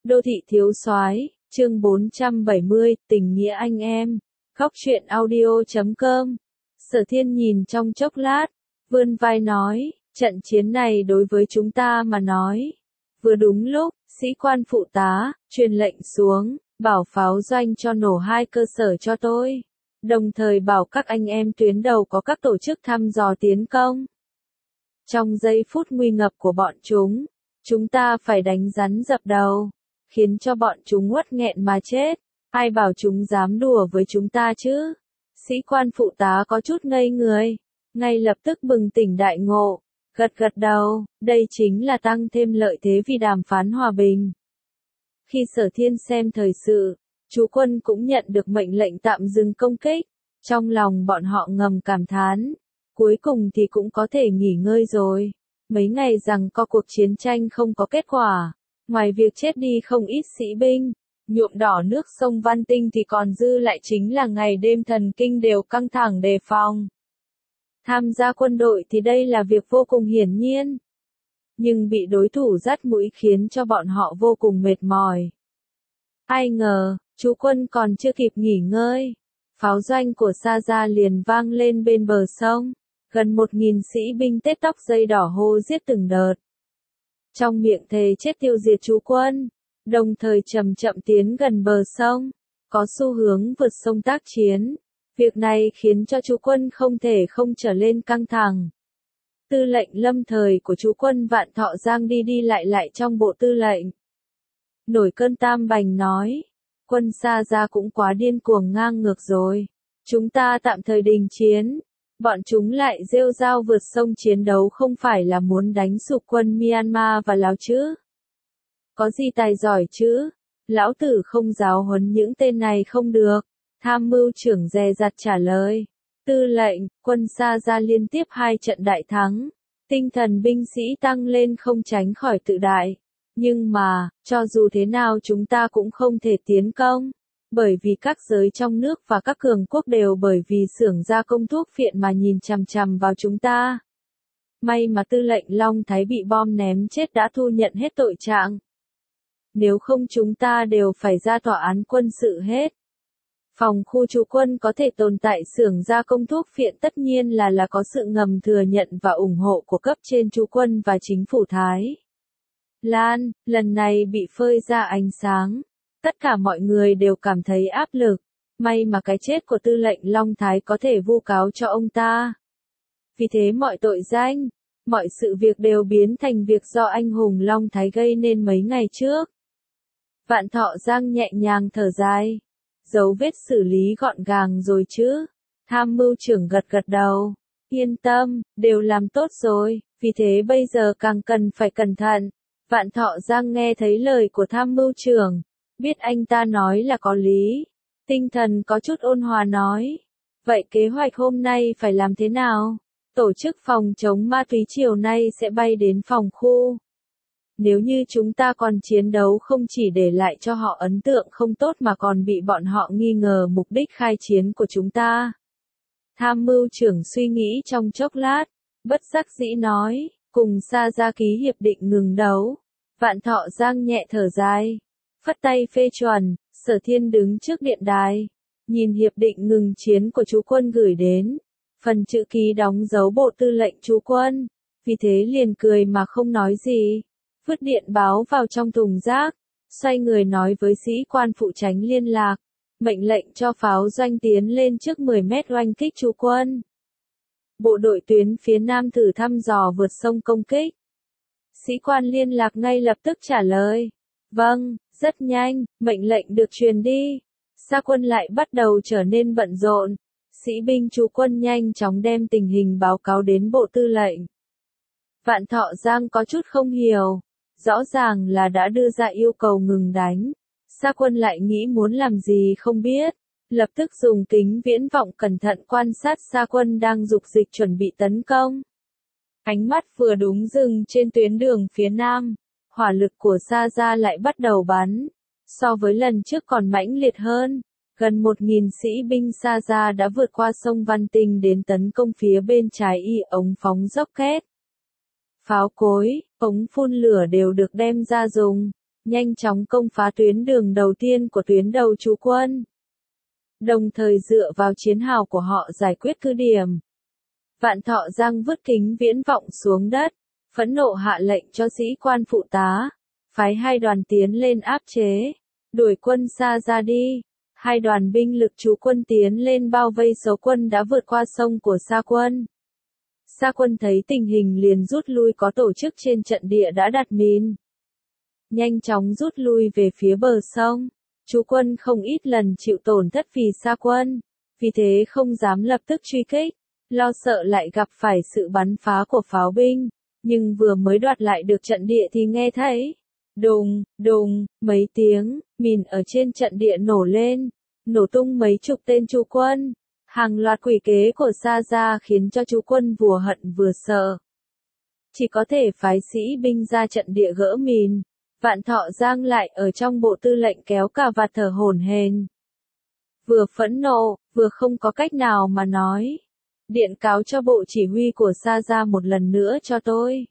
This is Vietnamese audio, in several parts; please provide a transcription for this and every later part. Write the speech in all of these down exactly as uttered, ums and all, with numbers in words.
Đô thị thiếu soái, chương bốn trăm bảy mươi, tình nghĩa anh em. Góc truyện audio chấm com. Sở Thiên nhìn trong chốc lát, vươn vai nói, trận chiến này đối với chúng ta mà nói. Vừa đúng lúc, sĩ quan phụ tá, truyền lệnh xuống, bảo pháo doanh cho nổ hai cơ sở cho tôi. Đồng thời bảo các anh em tuyến đầu có các tổ chức thăm dò tiến công. Trong giây phút nguy ngập của bọn chúng, chúng ta phải đánh rắn dập đầu, khiến cho bọn chúng uất nghẹn mà chết. Ai bảo chúng dám đùa với chúng ta chứ? Sĩ quan phụ tá có chút ngây người, ngay lập tức bừng tỉnh đại ngộ, gật gật đầu, đây chính là tăng thêm lợi thế vì đàm phán hòa bình. Khi Sở Thiên xem thời sự, chú quân cũng nhận được mệnh lệnh tạm dừng công kích, trong lòng bọn họ ngầm cảm thán, cuối cùng thì cũng có thể nghỉ ngơi rồi. Mấy ngày rằng có cuộc chiến tranh không có kết quả, ngoài việc chết đi không ít sĩ binh, nhuộm đỏ nước sông Văn Tinh thì còn dư lại chính là ngày đêm thần kinh đều căng thẳng đề phòng. Tham gia quân đội thì đây là việc vô cùng hiển nhiên, nhưng bị đối thủ dắt mũi khiến cho bọn họ vô cùng mệt mỏi. Ai ngờ, chú quân còn chưa kịp nghỉ ngơi, pháo doanh của Sa Gia liền vang lên bên bờ sông, gần một nghìn sĩ binh tết tóc dây đỏ hô giết từng đợt. Trong miệng thề chết tiêu diệt chú quân, đồng thời chậm chậm tiến gần bờ sông, có xu hướng vượt sông tác chiến. Việc này khiến cho chú quân không thể không trở lên căng thẳng. Tư lệnh lâm thời của chú quân Vạn Thọ Giang đi đi lại lại trong bộ tư lệnh. Nổi cơn tam bành nói, quân Sa Gia cũng quá điên cuồng ngang ngược rồi. Chúng ta tạm thời đình chiến, bọn chúng lại rêu rao vượt sông chiến đấu không phải là muốn đánh sụp quân Myanmar và Lào chứ? Có gì tài giỏi chứ? Lão tử không giáo huấn những tên này không được. Tham mưu trưởng dè dặt trả lời. Tư lệnh, quân Sa Gia liên tiếp hai trận đại thắng. Tinh thần binh sĩ tăng lên không tránh khỏi tự đại. Nhưng mà, cho dù thế nào chúng ta cũng không thể tiến công. Bởi vì các giới trong nước và các cường quốc đều bởi vì xưởng gia công thuốc phiện mà nhìn chằm chằm vào chúng ta. May mà tư lệnh Long Thái bị bom ném chết đã thu nhận hết tội trạng. Nếu không chúng ta đều phải ra tòa án quân sự hết. Phòng khu trú quân có thể tồn tại xưởng gia công thuốc phiện tất nhiên là là có sự ngầm thừa nhận và ủng hộ của cấp trên trú quân và chính phủ Thái Lan, lần này bị phơi ra ánh sáng. Tất cả mọi người đều cảm thấy áp lực. May mà cái chết của tư lệnh Long Thái có thể vu cáo cho ông ta. Vì thế mọi tội danh, mọi sự việc đều biến thành việc do anh hùng Long Thái gây nên mấy ngày trước. Vạn Thọ Giang nhẹ nhàng thở dài. Dấu vết xử lý gọn gàng rồi chứ? Tham mưu trưởng gật gật đầu. Yên tâm, đều làm tốt rồi, vì thế bây giờ càng cần phải cẩn thận. Vạn Thọ Giang nghe thấy lời của tham mưu trưởng, biết anh ta nói là có lý. Tinh thần có chút ôn hòa nói. Vậy kế hoạch hôm nay phải làm thế nào? Tổ chức phòng chống ma túy chiều nay sẽ bay đến phòng khu. Nếu như chúng ta còn chiến đấu không chỉ để lại cho họ ấn tượng không tốt mà còn bị bọn họ nghi ngờ mục đích khai chiến của chúng ta. Tham mưu trưởng suy nghĩ trong chốc lát, bất đắc dĩ nói, cùng Sa Gia ký hiệp định ngừng đấu. Vạn Thọ Giang nhẹ thở dài, phất tay phê chuẩn. Sở Thiên đứng trước điện đài, nhìn hiệp định ngừng chiến của chú quân gửi đến. Phần chữ ký đóng dấu bộ tư lệnh chú quân, vì thế liền cười mà không nói gì. Vứt điện báo vào trong thùng rác, xoay người nói với sĩ quan phụ tránh liên lạc, mệnh lệnh cho pháo doanh tiến lên trước mười mét oanh kích chú quân. Bộ đội tuyến phía nam thử thăm dò vượt sông công kích. Sĩ quan liên lạc ngay lập tức trả lời, vâng, rất nhanh, mệnh lệnh được truyền đi. Sa quân lại bắt đầu trở nên bận rộn, sĩ binh chú quân nhanh chóng đem tình hình báo cáo đến bộ tư lệnh. Vạn Thọ Giang có chút không hiểu. Rõ ràng là đã đưa ra yêu cầu ngừng đánh. Sa quân lại nghĩ muốn làm gì không biết. Lập tức dùng kính viễn vọng cẩn thận quan sát Sa quân đang dục dịch chuẩn bị tấn công. Ánh mắt vừa đúng dừng trên tuyến đường phía nam. Hỏa lực của Sa Gia lại bắt đầu bắn. So với lần trước còn mãnh liệt hơn. Gần một nghìn sĩ binh Sa Gia đã vượt qua sông Văn Tinh đến tấn công phía bên trái y ống phóng rocket. Pháo cối, ống phun lửa đều được đem ra dùng. nhanh chóng công phá tuyến đường đầu tiên của tuyến đầu trú quân. Đồng thời dựa vào chiến hào của họ giải quyết cứ điểm. Vạn Thọ Giang vứt kính viễn vọng xuống đất, phẫn nộ hạ lệnh cho sĩ quan phụ tá, phái hai đoàn tiến lên áp chế, đuổi quân Sa ra đi. Hai đoàn binh lực trú quân tiến lên bao vây số quân đã vượt qua sông của Sa quân. Sa quân thấy tình hình liền rút lui, có tổ chức trên trận địa đã đặt mìn. Nhanh chóng rút lui về phía bờ sông. Trú quân không ít lần chịu tổn thất vì Sa quân, vì thế không dám lập tức truy kích, lo sợ lại gặp phải sự bắn phá của pháo binh, nhưng vừa mới đoạt lại được trận địa thì nghe thấy đùng, đùng, mấy tiếng, mìn ở trên trận địa nổ lên, nổ tung mấy chục tên trú quân. Hàng loạt quỷ kế của Sa ra khiến cho trú quân vừa hận vừa sợ. Chỉ có thể phái sĩ binh ra trận địa gỡ mìn. Vạn Thọ Giang lại ở trong bộ tư lệnh kéo cà vạt thở hổn hển. Vừa phẫn nộ, vừa không có cách nào mà nói. Điện cáo cho bộ chỉ huy của Sa ra một lần nữa cho tôi.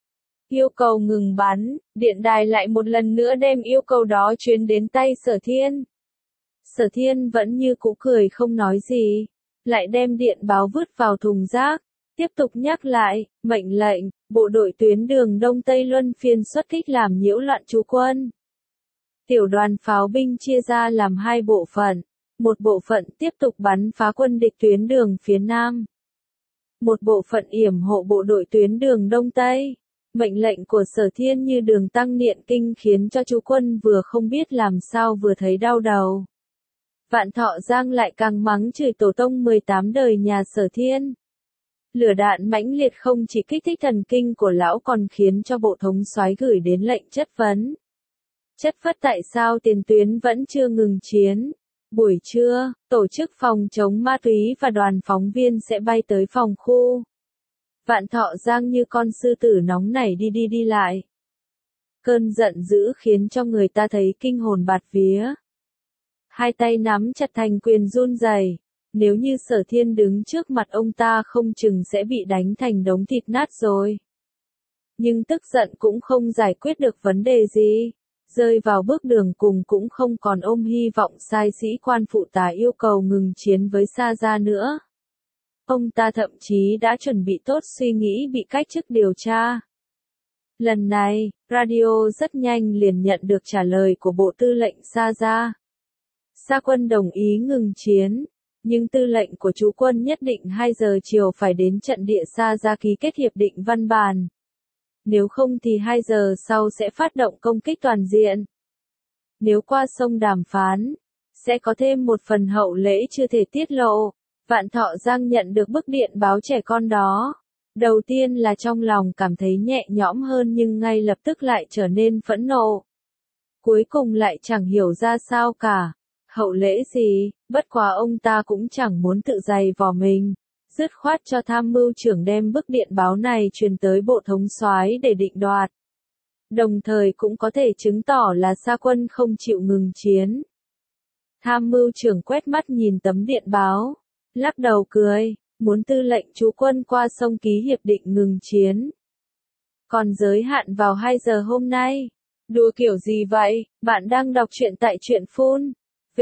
Yêu cầu ngừng bắn, điện đài lại một lần nữa đem yêu cầu đó truyền đến tay Sở Thiên. Sở Thiên vẫn như cũ cười không nói gì, lại đem điện báo vứt vào thùng rác, tiếp tục nhắc lại, mệnh lệnh, bộ đội tuyến đường Đông Tây luân phiên xuất kích làm nhiễu loạn trú quân. Tiểu đoàn pháo binh chia ra làm hai bộ phận, một bộ phận tiếp tục bắn phá quân địch tuyến đường phía Nam. Một bộ phận yểm hộ bộ đội tuyến đường Đông Tây. Mệnh lệnh của Sở Thiên như đường tăng niệm kinh khiến cho trú quân vừa không biết làm sao vừa thấy đau đầu. Vạn Thọ Giang lại càng mắng chửi tổ tông mười tám đời nhà Sở Thiên. Lửa đạn mãnh liệt không chỉ kích thích thần kinh của lão còn khiến cho bộ thống soái gửi đến lệnh chất vấn. Chất vấn tại sao tiền tuyến vẫn chưa ngừng chiến. Buổi trưa, tổ chức phòng chống ma túy và đoàn phóng viên sẽ bay tới phòng khu. Vạn Thọ Giang như con sư tử nóng nảy đi đi đi lại. Cơn giận dữ khiến cho người ta thấy kinh hồn bạt vía. Hai tay nắm chặt thành quyền run rẩy. Nếu như Sở Thiên đứng trước mặt ông ta không chừng sẽ bị đánh thành đống thịt nát rồi. Nhưng tức giận cũng không giải quyết được vấn đề gì. Rơi vào bước đường cùng cũng không còn ôm hy vọng sai sĩ quan phụ tá yêu cầu ngừng chiến với Sa ra nữa. Ông ta thậm chí đã chuẩn bị tốt suy nghĩ bị cách chức điều tra. Lần này, radio rất nhanh liền nhận được trả lời của bộ tư lệnh Sa ra. Sa quân đồng ý ngừng chiến, nhưng tư lệnh của trú quân nhất định hai giờ chiều phải đến trận địa Sa ra ký kết hiệp định văn bản. Nếu không thì hai giờ sau sẽ phát động công kích toàn diện. Nếu qua sông đàm phán, sẽ có thêm một phần hậu lễ chưa thể tiết lộ. Vạn Thọ Giang nhận được bức điện báo trẻ con đó. Đầu tiên là trong lòng cảm thấy nhẹ nhõm hơn nhưng ngay lập tức lại trở nên phẫn nộ. Cuối cùng lại chẳng hiểu ra sao cả. Hậu lễ gì, bất quá ông ta cũng chẳng muốn tự dày vò mình. Dứt khoát cho tham mưu trưởng đem bức điện báo này truyền tới bộ thống soái để định đoạt. Đồng thời cũng có thể chứng tỏ là Sa quân không chịu ngừng chiến. Tham mưu trưởng quét mắt nhìn tấm điện báo, lắc đầu cười, muốn tư lệnh trú quân qua sông ký hiệp định ngừng chiến. Còn giới hạn vào hai giờ hôm nay. Đùa kiểu gì vậy? Bạn đang đọc truyện tại truyện phun.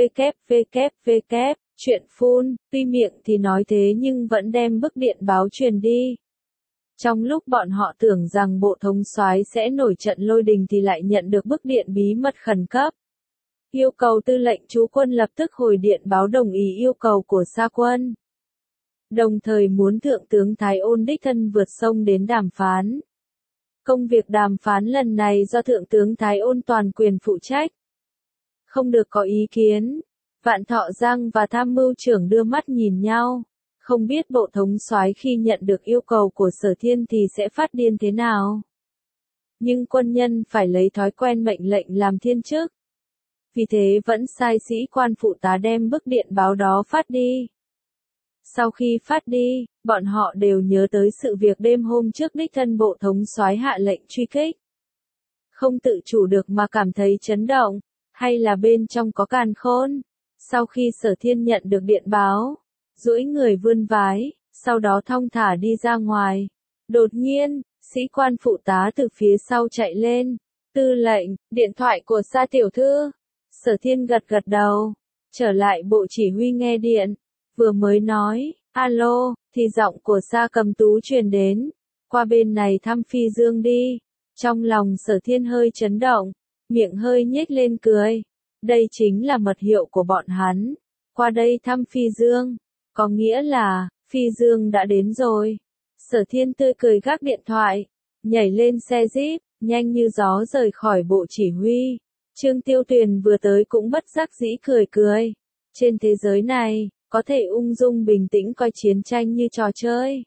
www. Truyện phun, tuy miệng thì nói thế nhưng vẫn đem bức điện báo truyền đi. Trong lúc bọn họ tưởng rằng bộ thống soái sẽ nổi trận lôi đình thì lại nhận được bức điện bí mật khẩn cấp. Yêu cầu tư lệnh trú quân lập tức hồi điện báo đồng ý yêu cầu của Sa quân. Đồng thời muốn Thượng tướng Thái Ôn đích thân vượt sông đến đàm phán. Công việc đàm phán lần này do Thượng tướng Thái Ôn toàn quyền phụ trách. Không được có ý kiến. Vạn Thọ Giang và tham mưu trưởng đưa mắt nhìn nhau. Không biết bộ thống soái khi nhận được yêu cầu của Sở Thiên thì sẽ phát điên thế nào. Nhưng quân nhân phải lấy thói quen mệnh lệnh làm thiên chức. Vì thế vẫn sai sĩ quan phụ tá đem bức điện báo đó phát đi. Sau khi phát đi, bọn họ đều nhớ tới sự việc đêm hôm trước đích thân bộ thống soái hạ lệnh truy kích. Không tự chủ được mà cảm thấy chấn động, hay là bên trong có càn khôn. Sau khi Sở Thiên nhận được điện báo, duỗi người vươn vái, sau đó thong thả đi ra ngoài. Đột nhiên, sĩ quan phụ tá từ phía sau chạy lên, Tư lệnh, điện thoại của Sa tiểu thư. Sở Thiên gật gật đầu, trở lại bộ chỉ huy nghe điện, vừa mới nói, alo, thì giọng của Sa Cầm Tú truyền đến, qua bên này thăm Phi Dương đi. Trong lòng Sở Thiên hơi chấn động, miệng hơi nhếch lên cười, đây chính là mật hiệu của bọn hắn, qua đây thăm Phi Dương, có nghĩa là, Phi Dương đã đến rồi. Sở Thiên tươi cười gác điện thoại, nhảy lên xe jeep, nhanh như gió rời khỏi bộ chỉ huy. Trương Tiêu Tuyền vừa tới cũng bất giác dĩ cười cười. Trên thế giới này, có thể ung dung bình tĩnh coi chiến tranh như trò chơi.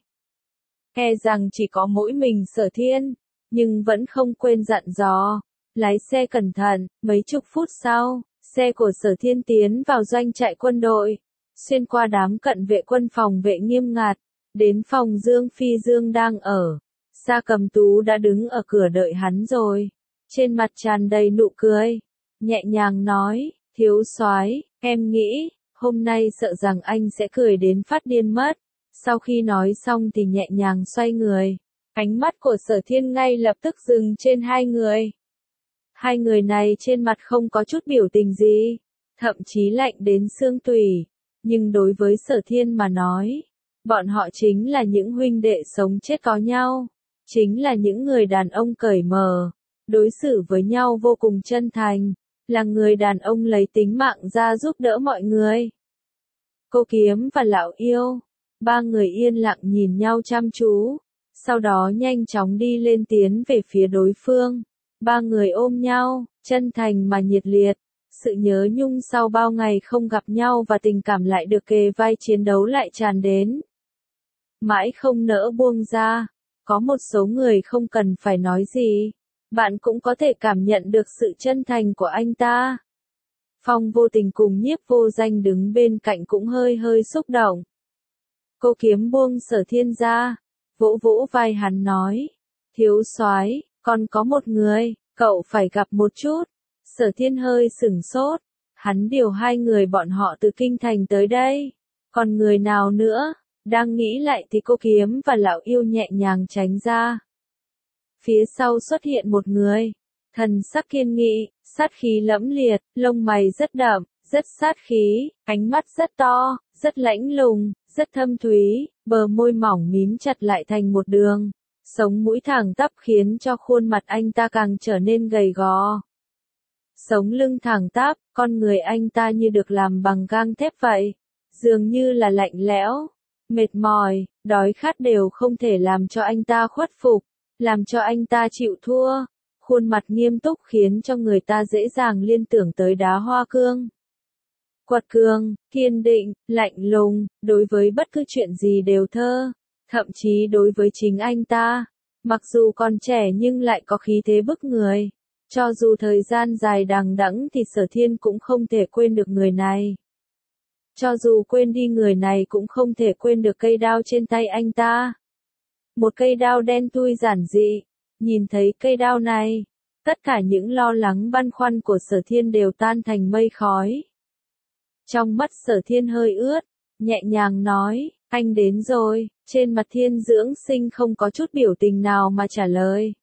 E rằng chỉ có mỗi mình Sở Thiên, nhưng vẫn không quên dặn dò. Lái xe cẩn thận, mấy chục phút sau, xe của Sở Thiên tiến vào doanh trại quân đội. Xuyên qua đám cận vệ quân phòng vệ nghiêm ngặt, đến phòng Dương Phi Dương đang ở. Sa Cầm Tú đã đứng ở cửa đợi hắn rồi. Trên mặt tràn đầy nụ cười, nhẹ nhàng nói, thiếu soái, em nghĩ, hôm nay sợ rằng anh sẽ cười đến phát điên mất. Sau khi nói xong thì nhẹ nhàng xoay người, ánh mắt của Sở Thiên ngay lập tức dừng trên hai người. Hai người này trên mặt không có chút biểu tình gì, thậm chí lạnh đến xương tủy, nhưng đối với Sở Thiên mà nói, bọn họ chính là những huynh đệ sống chết có nhau, chính là những người đàn ông cởi mở, đối xử với nhau vô cùng chân thành, là người đàn ông lấy tính mạng ra giúp đỡ mọi người. Cô Kiếm và Lão Yêu, ba người yên lặng nhìn nhau chăm chú, sau đó nhanh chóng đi lên tiến về phía đối phương. Ba người ôm nhau, chân thành mà nhiệt liệt, sự nhớ nhung sau bao ngày không gặp nhau và tình cảm lại được kề vai chiến đấu lại tràn đến. Mãi không nỡ buông ra, có một số người không cần phải nói gì, bạn cũng có thể cảm nhận được sự chân thành của anh ta. Phong Vô Tình cùng Nhiếp Vô Danh đứng bên cạnh cũng hơi hơi xúc động. Cô Kiếm buông Sở Thiên ra, vỗ vỗ vai hắn nói, thiếu soái, còn có một người, cậu phải gặp một chút. Sở Thiên hơi sửng sốt, hắn điều hai người bọn họ từ kinh thành tới đây, còn người nào nữa? Đang nghĩ lại thì cô Kiếm và Lão Yêu nhẹ nhàng tránh ra. Phía sau xuất hiện một người, thần sắc kiên nghị, sát khí lẫm liệt, lông mày rất đậm, rất sát khí, ánh mắt rất to, rất lãnh lùng, rất thâm thúy, bờ môi mỏng mím chặt lại thành một đường, sống mũi thẳng tắp khiến cho khuôn mặt anh ta càng trở nên gầy gò. Sống lưng thẳng tắp, con người anh ta như được làm bằng gang thép vậy, dường như là lạnh lẽo, mệt mỏi, đói khát đều không thể làm cho anh ta khuất phục, làm cho anh ta chịu thua. Khuôn mặt nghiêm túc khiến cho người ta dễ dàng liên tưởng tới đá hoa cương. Quật cường, kiên định, lạnh lùng, đối với bất cứ chuyện gì đều thơ, thậm chí đối với chính anh ta, mặc dù còn trẻ nhưng lại có khí thế bức người. Cho dù thời gian dài đằng đẵng thì Sở Thiên cũng không thể quên được người này. Cho dù quên đi người này cũng không thể quên được cây đao trên tay anh ta. Một cây đao đen thui giản dị, nhìn thấy cây đao này, tất cả những lo lắng băn khoăn của Sở Thiên đều tan thành mây khói. Trong mắt Sở Thiên hơi ướt, nhẹ nhàng nói, anh đến rồi, trên mặt Thiên Dưỡng Sinh không có chút biểu tình nào mà trả lời.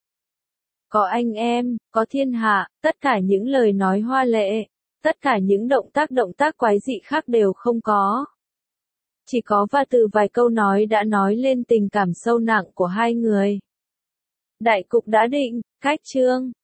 Có anh em, có thiên hạ, tất cả những lời nói hoa lệ, tất cả những động tác động tác quái dị khác đều không có. Chỉ có và từ vài câu nói đã nói lên tình cảm sâu nặng của hai người. Đại cục đã định, cách chương.